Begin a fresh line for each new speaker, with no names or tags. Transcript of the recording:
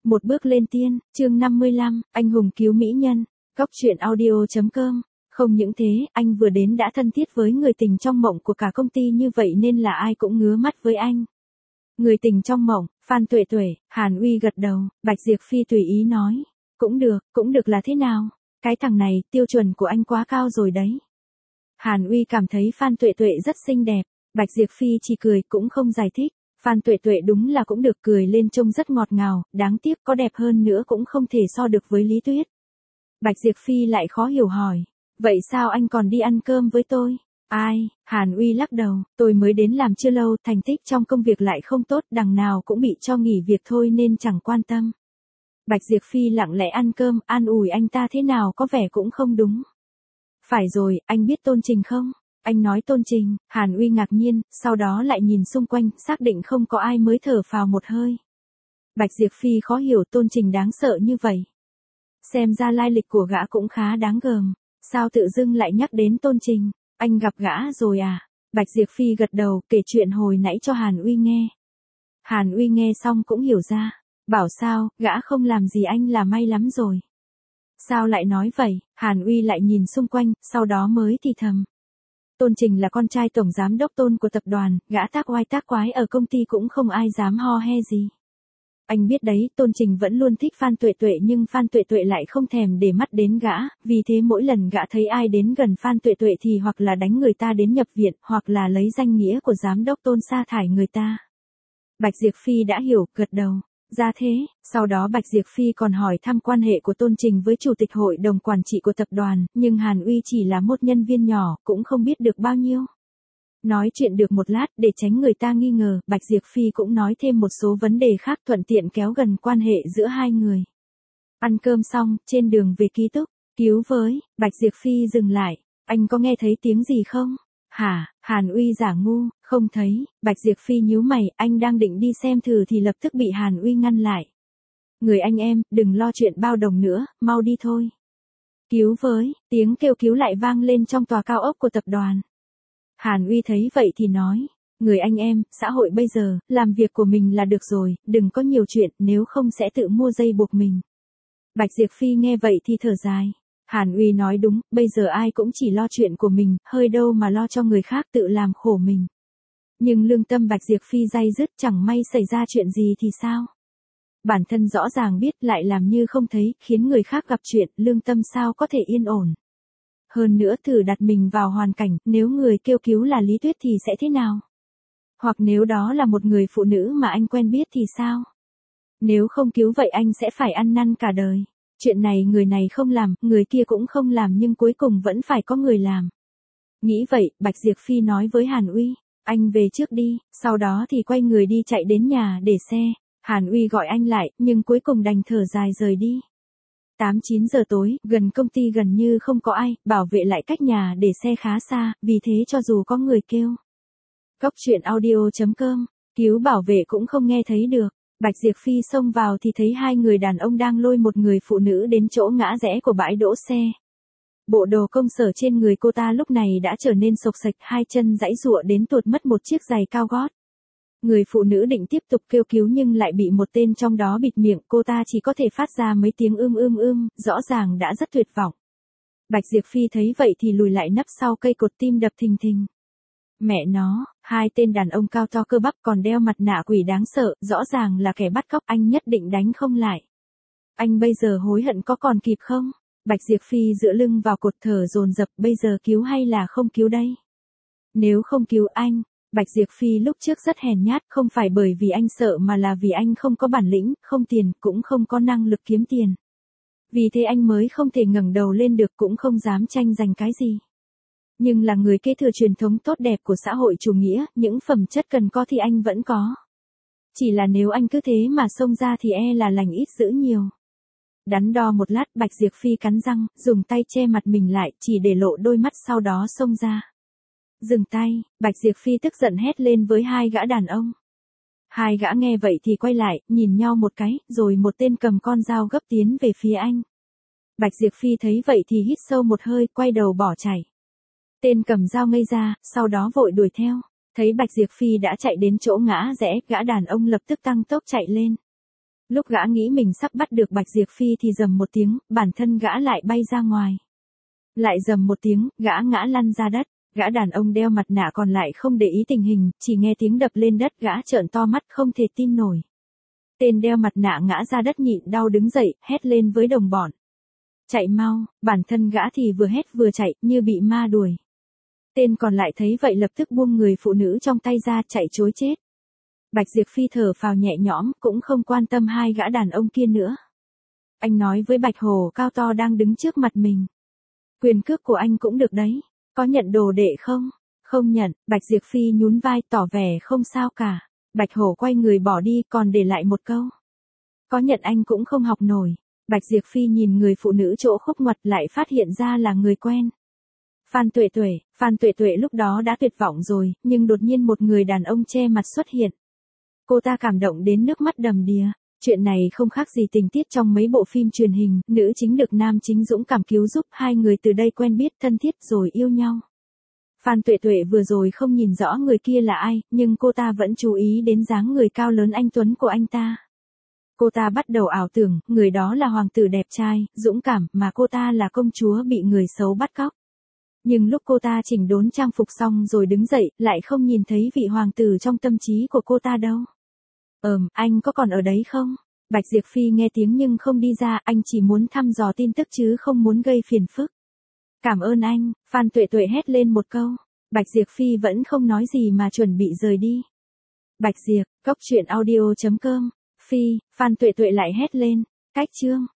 Một bước lên tiên, chương 55, anh hùng cứu mỹ nhân, góc truyện audio.com. Không những thế, anh vừa đến đã thân thiết với người tình trong mộng của cả công ty như vậy nên là ai cũng ngứa mắt với anh. Người tình trong mộng, Phan Tuệ Tuệ, Hàn Uy gật đầu, Bạch Diệp Phi tùy ý nói. Cũng được là thế nào? Cái thằng này, tiêu chuẩn của anh quá cao rồi đấy. Hàn Uy cảm thấy Phan Tuệ Tuệ rất xinh đẹp, Bạch Diệp Phi chỉ cười cũng không giải thích. Phan Tuệ Tuệ đúng là cũng được, cười lên trông rất ngọt ngào, đáng tiếc có đẹp hơn nữa cũng không thể so được với Lý Tuyết. Bạch Diệp Phi lại khó hiểu hỏi, vậy sao anh còn đi ăn cơm với tôi? Ai? Hàn Uy lắc đầu, tôi mới đến làm chưa lâu, thành tích trong công việc lại không tốt, đằng nào cũng bị cho nghỉ việc thôi nên chẳng quan tâm. Bạch Diệp Phi lặng lẽ ăn cơm, an ủi anh ta thế nào có vẻ cũng không đúng. Phải rồi, anh biết Tôn Trình không? Anh nói Tôn Trình, Hàn Uy ngạc nhiên, sau đó lại nhìn xung quanh, xác định không có ai mới thở phào một hơi. Bạch Diệp Phi khó hiểu Tôn Trình đáng sợ như vậy. Xem ra lai lịch của gã cũng khá đáng gờm, sao tự dưng lại nhắc đến Tôn Trình, anh gặp gã rồi à? Bạch Diệp Phi gật đầu, kể chuyện hồi nãy cho Hàn Uy nghe. Hàn Uy nghe xong cũng hiểu ra, bảo sao, gã không làm gì anh là may lắm rồi. Sao lại nói vậy? Hàn Uy lại nhìn xung quanh, sau đó mới thì thầm. Tôn Trình là con trai tổng giám đốc Tôn của tập đoàn, gã tác oai tác quái ở công ty cũng không ai dám ho he gì. Anh biết đấy, Tôn Trình vẫn luôn thích Phan Tuệ Tuệ nhưng Phan Tuệ Tuệ lại không thèm để mắt đến gã, vì thế mỗi lần gã thấy ai đến gần Phan Tuệ Tuệ thì hoặc là đánh người ta đến nhập viện, hoặc là lấy danh nghĩa của giám đốc Tôn sa thải người ta. Bạch Diệp Phi đã hiểu, gật đầu. Ra thế, sau đó Bạch Diệp Phi còn hỏi thăm quan hệ của Tôn Trình với chủ tịch hội đồng quản trị của tập đoàn, nhưng Hàn Uy chỉ là một nhân viên nhỏ, cũng không biết được bao nhiêu. Nói chuyện được một lát, để tránh người ta nghi ngờ, Bạch Diệp Phi cũng nói thêm một số vấn đề khác thuận tiện kéo gần quan hệ giữa hai người. Ăn cơm xong, trên đường về ký túc, cứu với, Bạch Diệp Phi dừng lại, anh có nghe thấy tiếng gì không? Hả? Hàn Uy giả ngu, không thấy. Bạch Diệp Phi nhíu mày, anh đang định đi xem thử thì lập tức bị Hàn Uy ngăn lại. Người anh em, đừng lo chuyện bao đồng nữa, mau đi thôi. Cứu với, tiếng kêu cứu lại vang lên trong tòa cao ốc của tập đoàn. Hàn Uy thấy vậy thì nói, người anh em, xã hội bây giờ, làm việc của mình là được rồi, đừng có nhiều chuyện, nếu không sẽ tự mua dây buộc mình. Bạch Diệp Phi nghe vậy thì thở dài. Hàn Uy nói đúng, bây giờ ai cũng chỉ lo chuyện của mình, hơi đâu mà lo cho người khác tự làm khổ mình. Nhưng lương tâm Bạch Diệp Phi day dứt, chẳng may xảy ra chuyện gì thì sao? Bản thân rõ ràng biết lại làm như không thấy, khiến người khác gặp chuyện, lương tâm sao có thể yên ổn. Hơn nữa thử đặt mình vào hoàn cảnh, nếu người kêu cứu là Lý Tuyết thì sẽ thế nào? Hoặc nếu đó là một người phụ nữ mà anh quen biết thì sao? Nếu không cứu vậy anh sẽ phải ăn năn cả đời. Chuyện này người này không làm, người kia cũng không làm nhưng cuối cùng vẫn phải có người làm. Nghĩ vậy, Bạch Diệp Phi nói với Hàn Uy, anh về trước đi, sau đó thì quay người đi chạy đến nhà để xe. Hàn Uy gọi anh lại, nhưng cuối cùng đành thở dài rời đi. 8-9 giờ tối, gần công ty gần như không có ai, bảo vệ lại cách nhà để xe khá xa, vì thế cho dù có người kêu. Góc truyện audio.com, cứu bảo vệ cũng không nghe thấy được. Bạch Diệp Phi xông vào thì thấy hai người đàn ông đang lôi một người phụ nữ đến chỗ ngã rẽ của bãi đỗ xe. Bộ đồ công sở trên người cô ta lúc này đã trở nên xộc xệch, hai chân giãy giụa đến tuột mất một chiếc giày cao gót. Người phụ nữ định tiếp tục kêu cứu nhưng lại bị một tên trong đó bịt miệng, cô ta chỉ có thể phát ra mấy tiếng rõ ràng đã rất tuyệt vọng. Bạch Diệp Phi thấy vậy thì lùi lại nấp sau cây cột, tim đập thình thình. Mẹ nó, hai tên đàn ông cao to cơ bắp còn đeo mặt nạ quỷ đáng sợ, rõ ràng là kẻ bắt cóc, anh nhất định đánh không lại. Anh bây giờ hối hận có còn kịp không? Bạch Diệp Phi dựa lưng vào cột thở dồn dập, bây giờ cứu hay là không cứu đây? Nếu không cứu anh, Bạch Diệp Phi lúc trước rất hèn nhát, không phải bởi vì anh sợ mà là vì anh không có bản lĩnh, không tiền, cũng không có năng lực kiếm tiền. Vì thế anh mới không thể ngẩng đầu lên được, cũng không dám tranh giành cái gì. Nhưng là người kế thừa truyền thống tốt đẹp của xã hội chủ nghĩa, những phẩm chất cần có thì anh vẫn có. Chỉ là nếu anh cứ thế mà xông ra thì là lành ít dữ nhiều. Đắn đo một lát, Bạch Diệp Phi cắn răng, dùng tay che mặt mình lại, chỉ để lộ đôi mắt, sau đó xông ra. Dừng tay, Bạch Diệp Phi tức giận hét lên với hai gã đàn ông. Hai gã nghe vậy thì quay lại, nhìn nhau một cái, rồi một tên cầm con dao gấp tiến về phía anh. Bạch Diệp Phi thấy vậy thì hít sâu một hơi, quay đầu bỏ chạy. Tên cầm dao ngây ra, sau đó vội đuổi theo. Thấy Bạch Diệp Phi đã chạy đến chỗ ngã rẽ, gã đàn ông lập tức tăng tốc chạy lên. Lúc gã nghĩ mình sắp bắt được Bạch Diệp Phi thì rầm một tiếng, bản thân gã lại bay ra ngoài. Lại rầm một tiếng, gã ngã lăn ra đất. Gã đàn ông đeo mặt nạ còn lại không để ý tình hình, chỉ nghe tiếng đập lên đất, gã trợn to mắt không thể tin nổi. Tên đeo mặt nạ ngã ra đất nhịn đau đứng dậy, hét lên với đồng bọn. Chạy mau, bản thân gã thì vừa hét vừa chạy, như bị ma đuổi. Tên còn lại thấy vậy lập tức buông người phụ nữ trong tay ra chạy trối chết. Bạch Diệp Phi thở phào nhẹ nhõm, cũng không quan tâm hai gã đàn ông kia nữa. Anh nói với Bạch Hổ cao to đang đứng trước mặt mình. Quyền cước của anh cũng được đấy, có nhận đồ đệ không? Không nhận, Bạch Diệp Phi nhún vai tỏ vẻ không sao cả. Bạch Hổ quay người bỏ đi còn để lại một câu. Có nhận anh cũng không học nổi. Bạch Diệp Phi nhìn người phụ nữ chỗ khúc ngoặt lại phát hiện ra là người quen. Phan Tuệ Tuệ lúc đó đã tuyệt vọng rồi, nhưng đột nhiên một người đàn ông che mặt xuất hiện. Cô ta cảm động đến nước mắt đầm đìa. Chuyện này không khác gì tình tiết trong mấy bộ phim truyền hình, nữ chính được nam chính dũng cảm cứu giúp, hai người từ đây quen biết thân thiết rồi yêu nhau. Phan Tuệ Tuệ vừa rồi không nhìn rõ người kia là ai, nhưng cô ta vẫn chú ý đến dáng người cao lớn anh tuấn của anh ta. Cô ta bắt đầu ảo tưởng, người đó là hoàng tử đẹp trai, dũng cảm, mà cô ta là công chúa bị người xấu bắt cóc. Nhưng lúc cô ta chỉnh đốn trang phục xong rồi đứng dậy, lại không nhìn thấy vị hoàng tử trong tâm trí của cô ta đâu. Anh có còn ở đấy không? Bạch Diệp Phi nghe tiếng nhưng không đi ra, anh chỉ muốn thăm dò tin tức chứ không muốn gây phiền phức. Cảm ơn anh, Phan Tuệ Tuệ hét lên một câu. Bạch Diệp Phi vẫn không nói gì mà chuẩn bị rời đi. Bạch Diệp, cốc truyện audio.com. Phi, Phan Tuệ Tuệ lại hét lên. Cách chương.